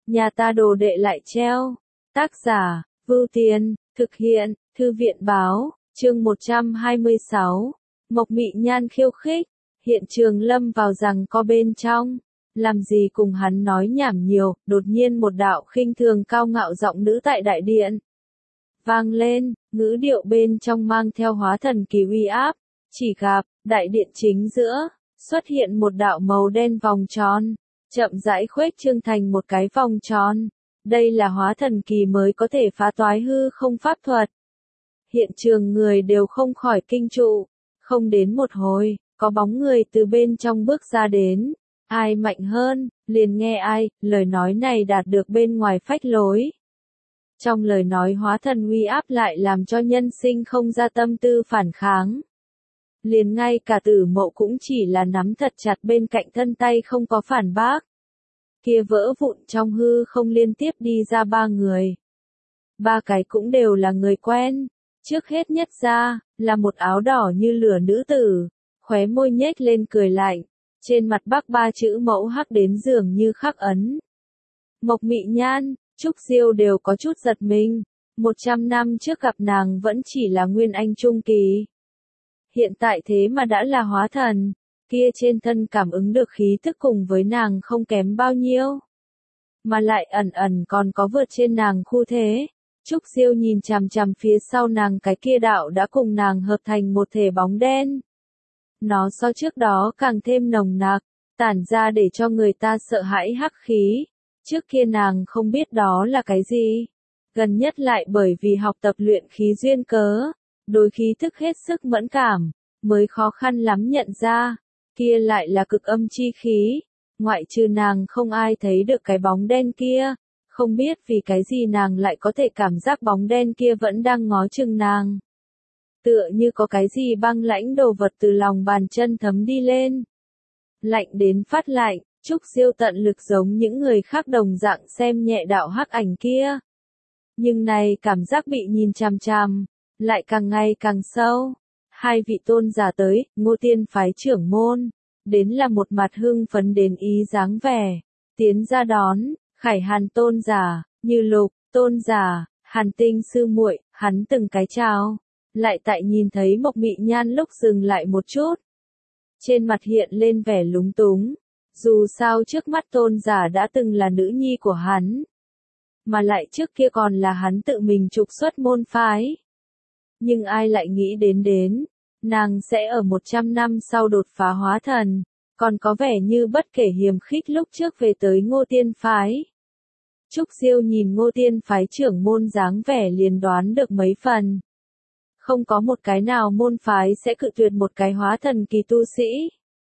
nhà ta đồ đệ lại treo. Tác giả, Vưu Tiên, thực hiện, Thư viện báo, chương 126. Mộc Mị Nhan khiêu khích, hiện trường lâm vào rằng co bên trong. Làm gì cùng hắn nói nhảm nhiều, đột nhiên một đạo khinh thường cao ngạo giọng nữ tại đại điện vang lên, ngữ điệu bên trong mang theo hóa thần kỳ uy áp. Chỉ gặp, đại điện chính giữa, xuất hiện một đạo màu đen vòng tròn, chậm rãi khuếch trương thành một cái vòng tròn. Đây là hóa thần kỳ mới có thể phá toái hư không pháp thuật. Hiện trường người đều không khỏi kinh trụ, không đến một hồi, có bóng người từ bên trong bước ra đến. Ai mạnh hơn, liền nghe ai, lời nói này đạt được bên ngoài phách lối. Trong lời nói hóa thần uy áp lại làm cho nhân sinh không ra tâm tư phản kháng. Liền ngay cả Tử Mậu cũng chỉ là nắm thật chặt bên cạnh thân tay không có phản bác. Kia vỡ vụn trong hư không liên tiếp đi ra ba người. Ba cái cũng đều là người quen. Trước hết nhất ra, là một áo đỏ như lửa nữ tử, khóe môi nhếch lên cười lạnh. Trên mặt bắc ba chữ mẫu hắc đến dường như khắc ấn. Mộc Mị Nhan, Trúc Diêu đều có chút giật mình. 100 năm trước gặp nàng vẫn chỉ là nguyên anh trung kỳ. Hiện tại thế mà đã là hóa thần, kia trên thân cảm ứng được khí thức cùng với nàng không kém bao nhiêu. Mà lại ẩn ẩn còn có vượt trên nàng khu thế. Trúc Diêu nhìn chằm chằm phía sau nàng cái kia đạo đã cùng nàng hợp thành một thể bóng đen. Nó so trước đó càng thêm nồng nặc, tản ra để cho người ta sợ hãi hắc khí. Trước kia nàng không biết đó là cái gì. Gần nhất lại bởi vì học tập luyện khí duyên cớ, đối khí thức hết sức mẫn cảm, mới khó khăn lắm nhận ra. Kia lại là cực âm chi khí. Ngoại trừ nàng không ai thấy được cái bóng đen kia. Không biết vì cái gì nàng lại có thể cảm giác bóng đen kia vẫn đang ngó chừng nàng. Tựa như có cái gì băng lãnh đồ vật từ lòng bàn chân thấm đi lên. Lạnh đến phát lạnh, Trúc Diêu tận lực giống những người khác đồng dạng xem nhẹ đạo hắc ảnh kia. Nhưng này cảm giác bị nhìn chằm chằm, lại càng ngày càng sâu. Hai vị tôn giả tới, Ngô Tiên phái trưởng môn, đến là một mặt hưng phấn đến ý dáng vẻ, tiến ra đón, Khải Hàn tôn giả, Như Lục tôn giả, Hàn Tinh sư muội, hắn từng cái chào, lại tại nhìn thấy Mộc Mị Nhan lúc dừng lại một chút. Trên mặt hiện lên vẻ lúng túng, dù sao trước mắt tôn giả đã từng là nữ nhi của hắn, mà lại trước kia còn là hắn tự mình trục xuất môn phái. Nhưng ai lại nghĩ đến, nàng sẽ ở 100 năm sau đột phá hóa thần, còn có vẻ như bất kể hiềm khích lúc trước về tới Ngô Tiên phái. Trúc Diêu nhìn Ngô Tiên phái trưởng môn dáng vẻ liền đoán được mấy phần. Không có một cái nào môn phái sẽ cự tuyệt một cái hóa thần kỳ tu sĩ.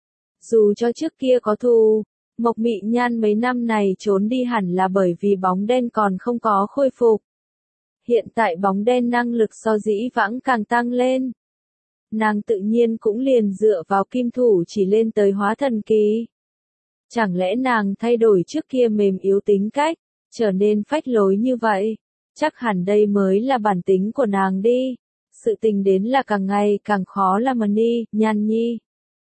Dù cho trước kia có thù, Mộc Mị Nhan mấy năm này trốn đi hẳn là bởi vì bóng đen còn không có khôi phục. Hiện tại bóng đen năng lực so dĩ vãng càng tăng lên. Nàng tự nhiên cũng liền dựa vào kim thủ chỉ lên tới hóa thần kỳ. Chẳng lẽ nàng thay đổi trước kia mềm yếu tính cách, trở nên phách lối như vậy? Chắc hẳn đây mới là bản tính của nàng đi. Sự tình đến là càng ngày càng khó làm đi, Nhan nhi.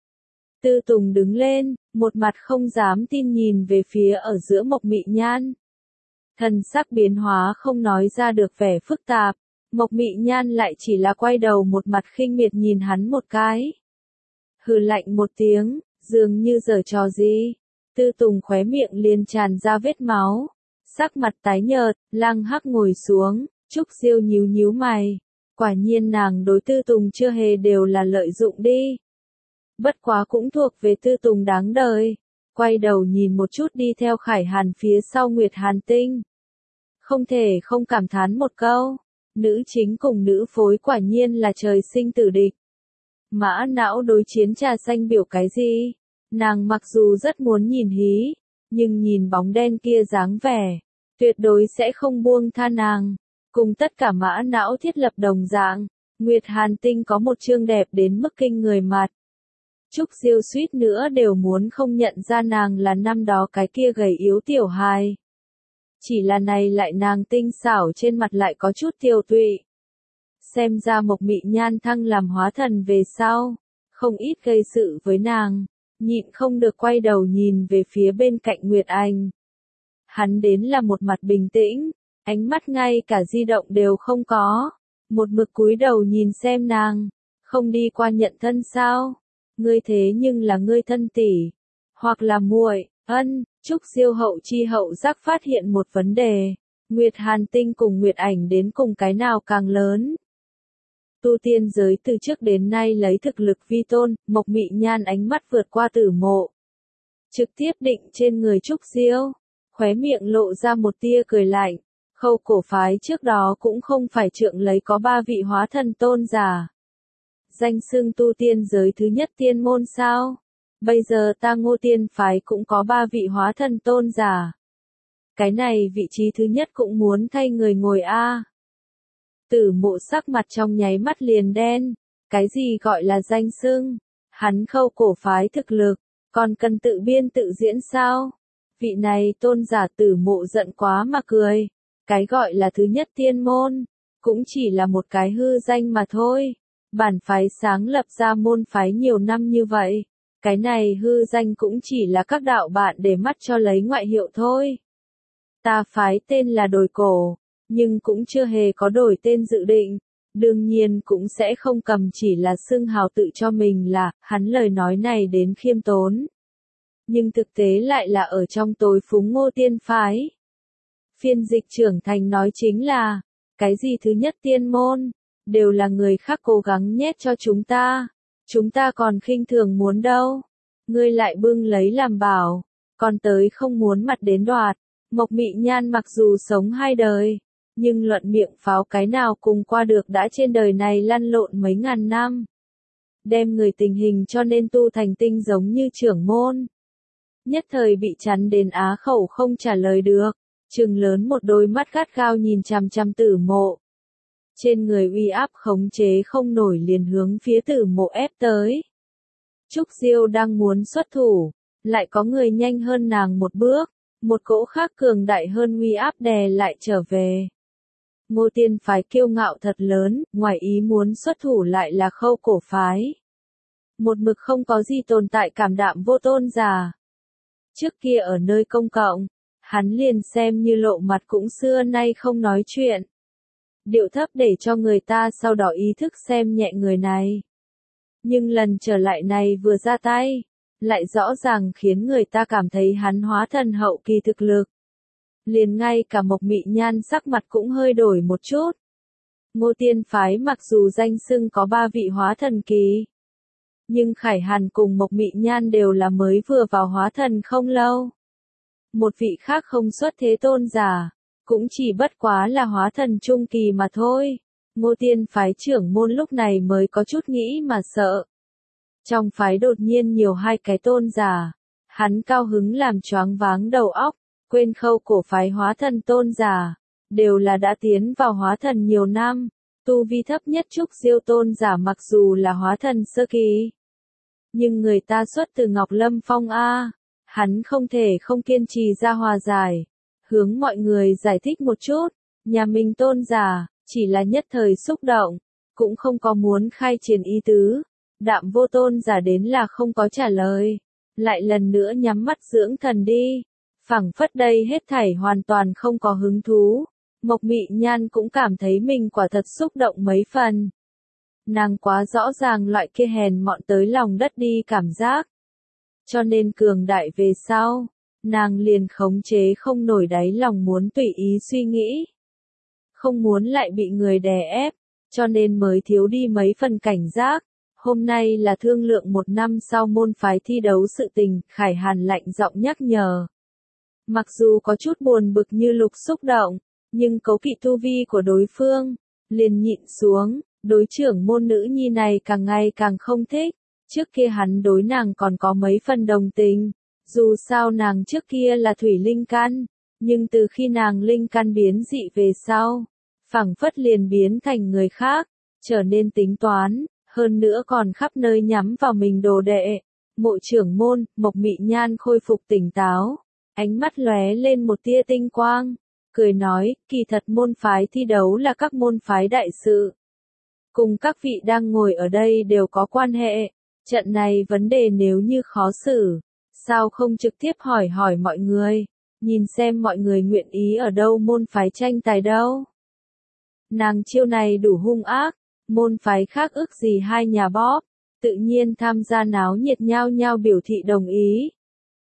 Tư Tùng đứng lên, một mặt không dám tin nhìn về phía ở giữa Mộc Mị Nhan. Thần sắc biến hóa không nói ra được vẻ phức tạp. Mộc Mị Nhan lại chỉ là quay đầu một mặt khinh miệt nhìn hắn một cái. Hừ lạnh một tiếng, dường như giở trò gì. Tư Tùng khóe miệng liền tràn ra vết máu. Sắc mặt tái nhợt, Lăng Hắc ngồi xuống, Trúc Diêu nhíu nhíu mày. Quả nhiên nàng đối Tư Tùng chưa hề đều là lợi dụng đi. Bất quá cũng thuộc về Tư Tùng đáng đời. Quay đầu nhìn một chút đi theo Khải Hàn phía sau Nguyệt Hàn Tinh. Không thể không cảm thán một câu. Nữ chính cùng nữ phối quả nhiên là trời sinh tử địch. Mã não đối chiến trà xanh biểu cái gì? Nàng mặc dù rất muốn nhìn hí, nhưng nhìn bóng đen kia dáng vẻ, tuyệt đối sẽ không buông tha nàng. Cùng tất cả mã não thiết lập đồng dạng, Nguyệt Hàn Tinh có một chương đẹp đến mức kinh người mặt. Trúc Diêu suýt nữa đều muốn không nhận ra nàng là năm đó cái kia gầy yếu tiểu hài. Chỉ là này lại nàng tinh xảo trên mặt lại có chút tiêu tụy. Xem ra Mộc Mị Nhan thăng làm hóa thần về sau, không ít gây sự với nàng, nhịn không được quay đầu nhìn về phía bên cạnh Nguyệt Anh. Hắn đến là một mặt bình tĩnh, ánh mắt ngay cả di động đều không có, một mực cúi đầu nhìn xem nàng, không đi qua nhận thân sao? Ngươi thế nhưng là ngươi thân tỷ, hoặc là muội. Ân, Trúc Diêu hậu chi hậu giác phát hiện một vấn đề, Nguyệt Hàn Tinh cùng Nguyệt Ảnh đến cùng cái nào càng lớn? Tu tiên giới từ trước đến nay lấy thực lực vi tôn, Mộc Mị Nhan ánh mắt vượt qua Tử Mộ, trực tiếp định trên người Trúc Diêu, khóe miệng lộ ra một tia cười lạnh. Khâu cổ phái trước đó cũng không phải trượng lấy có 3 vị hóa thần tôn giả, danh xưng tu tiên giới thứ nhất tiên môn sao? Bây giờ ta Ngô Tiên phái cũng có 3 vị hóa thần tôn giả. Cái này vị trí thứ nhất cũng muốn thay người ngồi a. Tử Mộ sắc mặt trong nháy mắt liền đen, cái gì gọi là danh xưng? Hắn Khâu cổ phái thực lực, còn cần tự biên tự diễn sao? Vị này tôn giả Tử Mộ giận quá mà cười, cái gọi là thứ nhất tiên môn, cũng chỉ là một cái hư danh mà thôi. Bản phái sáng lập ra môn phái nhiều năm như vậy, cái này hư danh cũng chỉ là các đạo bạn để mắt cho lấy ngoại hiệu thôi. Ta phái tên là Đồi Cổ, nhưng cũng chưa hề có đổi tên dự định, đương nhiên cũng sẽ không cầm chỉ là xưng hào tự cho mình là, hắn lời nói này đến khiêm tốn. Nhưng thực tế lại là ở trong tối phúng Ngô Tiên phái. Phiên dịch trưởng thành nói chính là, cái gì thứ nhất tiên môn, đều là người khác cố gắng nhét cho chúng ta còn khinh thường muốn đâu. Ngươi lại bưng lấy làm bảo, còn tới không muốn mặt đến đoạt. Mộc Mị Nhan mặc dù sống 2 đời, nhưng luận miệng pháo cái nào cùng qua được đã trên đời này lăn lộn mấy ngàn năm. Đem người tình hình cho nên tu thành tinh giống như trưởng môn. Nhất thời bị chắn đến á khẩu không trả lời được, trừng lớn một đôi mắt gắt gao nhìn chằm chằm Tử Mộ. Trên người uy áp khống chế không nổi liền hướng phía Tử Mộ ép tới. Trúc Diêu đang muốn xuất thủ, lại có người nhanh hơn nàng một bước, một cỗ khác cường đại hơn uy áp đè lại trở về. Ngô Tiên phái kiêu ngạo thật lớn, ngoài ý muốn xuất thủ lại là Khâu cổ phái. Một mực không có gì tồn tại cảm đạm vô tôn giả. Trước kia ở nơi công cộng, hắn liền xem như lộ mặt cũng xưa nay không nói chuyện. Điệu thấp để cho người ta sau đó ý thức xem nhẹ người này. Nhưng lần trở lại này vừa ra tay, lại rõ ràng khiến người ta cảm thấy hắn hóa thần hậu kỳ thực lực. Liền ngay cả Mộc Mị Nhan sắc mặt cũng hơi đổi một chút. Ngô Tiên phái mặc dù danh xưng có 3 vị hóa thần kỳ, nhưng Khải Hàn cùng Mộc Mị Nhan đều là mới vừa vào hóa thần không lâu. Một vị khác không xuất thế tôn giả, cũng chỉ bất quá là hóa thần trung kỳ mà thôi. Ngô Tiên phái trưởng môn lúc này mới có chút nghĩ mà sợ. Trong phái đột nhiên nhiều 2 cái tôn giả, hắn cao hứng làm choáng váng đầu óc, quên Khâu cổ phái hóa thần tôn giả, đều là đã tiến vào hóa thần nhiều năm, tu vi thấp nhất Trúc Diêu tôn giả mặc dù là hóa thần sơ kỳ. Nhưng người ta xuất từ Ngọc Lâm Phong a, hắn không thể không kiên trì ra hòa giải, hướng mọi người giải thích một chút, nhà mình tôn giả, chỉ là nhất thời xúc động, cũng không có muốn khai triển ý tứ. Đạm vô tôn giả đến là không có trả lời, lại lần nữa nhắm mắt dưỡng thần đi, phảng phất đây hết thảy hoàn toàn không có hứng thú. Mộc Mị Nhan cũng cảm thấy mình quả thật xúc động mấy phần. Nàng quá rõ ràng loại kia hèn mọn tới lòng đất đi cảm giác. Cho nên cường đại về sau, nàng liền khống chế không nổi đáy lòng muốn tùy ý suy nghĩ. Không muốn lại bị người đè ép, cho nên mới thiếu đi mấy phần cảnh giác. Hôm nay là thương lượng 1 năm sau môn phái thi đấu sự tình, Khải Hàn lạnh giọng nhắc nhở. Mặc dù có chút buồn bực như lục xúc động, nhưng cấu kỵ tu vi của đối phương, liền nhịn xuống, đối trưởng môn nữ nhi này càng ngày càng không thích. Trước kia hắn đối nàng còn có mấy phần đồng tình, dù sao nàng trước kia là thủy linh căn, nhưng từ khi nàng linh căn biến dị về sau, phảng phất liền biến thành người khác, trở nên tính toán. Hơn nữa còn khắp nơi nhắm vào mình đồ đệ. Mộ trưởng môn, Mộc Mị Nhan khôi phục tỉnh táo, ánh mắt lóe lên một tia tinh quang, cười nói, kỳ thật môn phái thi đấu là các môn phái đại sự. Cùng các vị đang ngồi ở đây đều có quan hệ, trận này vấn đề nếu như khó xử, sao không trực tiếp hỏi hỏi mọi người, nhìn xem mọi người nguyện ý ở đâu môn phái tranh tài đâu. Nàng chiêu này đủ hung ác, môn phái khác ước gì hai nhà bóp, tự nhiên tham gia náo nhiệt nhao nhao biểu thị đồng ý.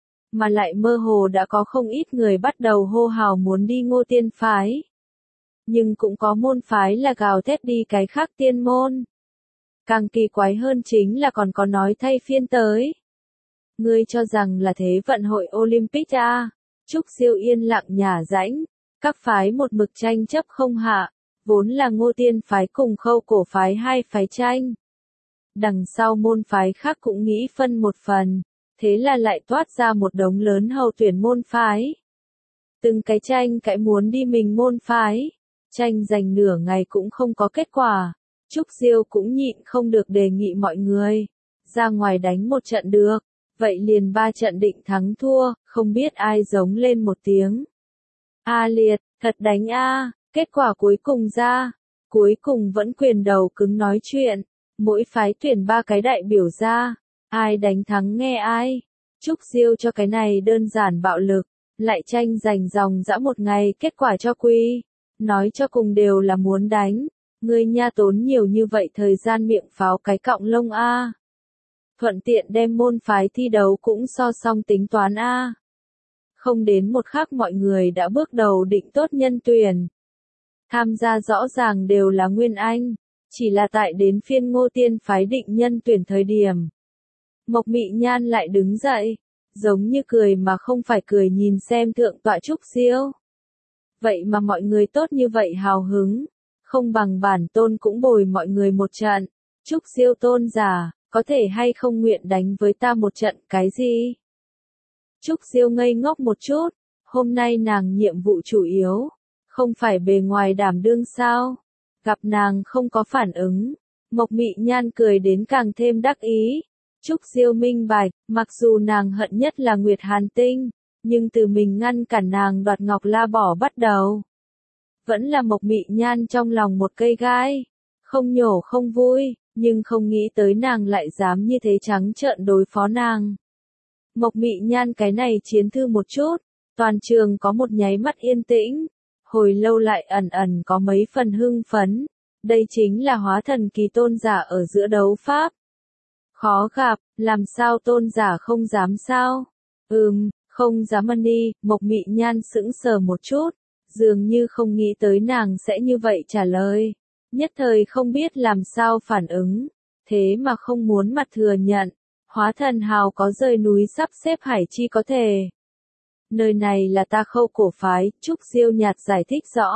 Mà lại mơ hồ đã có không ít người bắt đầu hô hào muốn đi Ngô Tiên phái. Nhưng cũng có môn phái là gào thét đi cái khác tiên môn. Càng kỳ quái hơn chính là còn có nói thay phiên tới. Ngươi cho rằng là thế vận hội Olympic à? Trúc Siêu yên lặng nhả rãnh, các phái một mực tranh chấp không hạ, vốn là Ngô Tiên phái cùng Khâu Cổ phái hai phái tranh. Đằng sau môn phái khác cũng nghĩ phân một phần, thế là lại toát ra một đống lớn hầu tuyển môn phái. Từng cái tranh cãi muốn đi mình môn phái, tranh giành nửa ngày cũng không có kết quả. Trúc Siêu cũng nhịn không được đề nghị mọi người, ra ngoài đánh một trận được, vậy liền 3 trận định thắng thua, không biết ai giống lên một tiếng. A liệt, thật đánh a, kết quả cuối cùng ra, cuối cùng vẫn quyền đầu cứng nói chuyện, mỗi phái tuyển 3 cái đại biểu ra, ai đánh thắng nghe ai. Trúc Siêu cho cái này đơn giản bạo lực, lại tranh giành dòng dã một ngày kết quả cho quy, nói cho cùng đều là muốn đánh. Ngươi nha tốn nhiều như vậy thời gian miệng pháo cái cọng lông a. Thuận tiện đem môn phái thi đấu cũng so xong tính toán a. Không đến một khắc mọi người đã bước đầu định tốt nhân tuyển. Tham gia rõ ràng đều là Nguyên Anh, chỉ là tại đến phiên Ngô Tiên phái định nhân tuyển thời điểm. Mộc Mị Nhan lại đứng dậy, giống như cười mà không phải cười nhìn xem thượng tọa Trúc Siêu. Vậy mà mọi người tốt như vậy hào hứng. Không bằng bản tôn cũng bồi mọi người một trận. Trúc Siêu tôn giả, có thể hay không nguyện đánh với ta một trận cái gì? Trúc Siêu ngây ngốc một chút, hôm nay nàng nhiệm vụ chủ yếu, không phải bề ngoài đảm đương sao? Gặp nàng không có phản ứng, Mộc Mị Nhan cười đến càng thêm đắc ý. Trúc Siêu minh bạch, mặc dù nàng hận nhất là Nguyệt Hàn Tinh, nhưng từ mình ngăn cản nàng đoạt Ngọc La Bỏ bắt đầu. Vẫn là Mộc Mị Nhan trong lòng một cây gai, không nhổ không vui, nhưng không nghĩ tới nàng lại dám như thế trắng trợn đối phó nàng. Mộc Mị Nhan cái này chiến thư một chút, toàn trường có một nháy mắt yên tĩnh, hồi lâu lại ẩn ẩn có mấy phần hưng phấn, đây chính là hóa thần kỳ tôn giả ở giữa đấu pháp. Khó gặp, làm sao tôn giả không dám sao? Không dám ăn đi, Mộc Mị Nhan sững sờ một chút. Dường như không nghĩ tới nàng sẽ như vậy trả lời. Nhất thời không biết làm sao phản ứng. Thế mà không muốn mặt thừa nhận. Hóa thần hào có rời núi sắp xếp hải chi có thể. Nơi này là ta Khâu Cổ phái, Trúc Siêu nhạt giải thích rõ.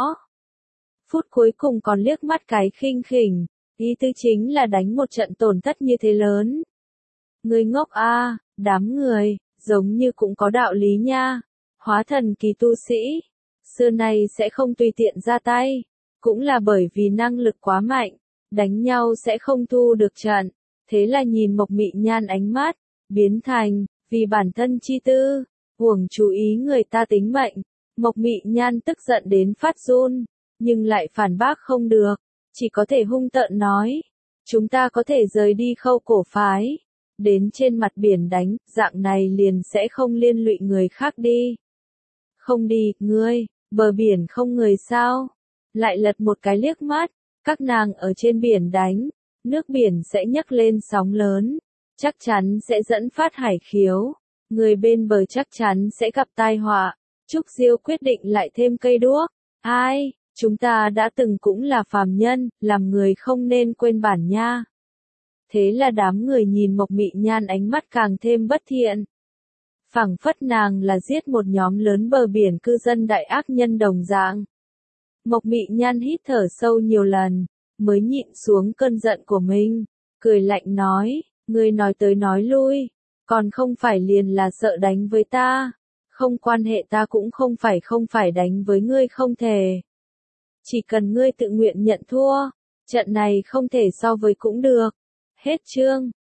Phút cuối cùng còn liếc mắt cái khinh khỉnh. Ý tư chính là đánh một trận tổn thất như thế lớn. Người ngốc a, đám người, giống như cũng có đạo lý nha. Hóa thần kỳ tu sĩ. Xưa nay sẽ không tùy tiện ra tay, cũng là bởi vì năng lực quá mạnh, đánh nhau sẽ không thu được trận, thế là nhìn Mộc Mị Nhan ánh mắt, biến thành, vì bản thân chi tư, huống chú ý người ta tính mệnh, Mộc Mị Nhan tức giận đến phát run, nhưng lại phản bác không được, chỉ có thể hung tợn nói, chúng ta có thể rời đi Khâu Cổ phái, đến trên mặt biển đánh, dạng này liền sẽ không liên lụy người khác đi. Không đi, ngươi. Bờ biển không người sao? Lại lật một cái liếc mắt, các nàng ở trên biển đánh, nước biển sẽ nhấc lên sóng lớn, chắc chắn sẽ dẫn phát hải khiếu, người bên bờ chắc chắn sẽ gặp tai họa. Trúc Siêu quyết định lại thêm cây đuốc. Ai, chúng ta đã từng cũng là phàm nhân, làm người không nên quên bản nha. Thế là đám người nhìn Mộc Mị Nhan ánh mắt càng thêm bất thiện. Phảng phất nàng là giết một nhóm lớn bờ biển cư dân đại ác nhân đồng dạng. Mộc Mị Nhan hít thở sâu nhiều lần, mới nhịn xuống cơn giận của mình, cười lạnh nói, ngươi nói tới nói lui, còn không phải liền là sợ đánh với ta, không quan hệ ta cũng không phải đánh với ngươi không thể. Chỉ cần ngươi tự nguyện nhận thua, trận này không thể so với cũng được. Hết chương.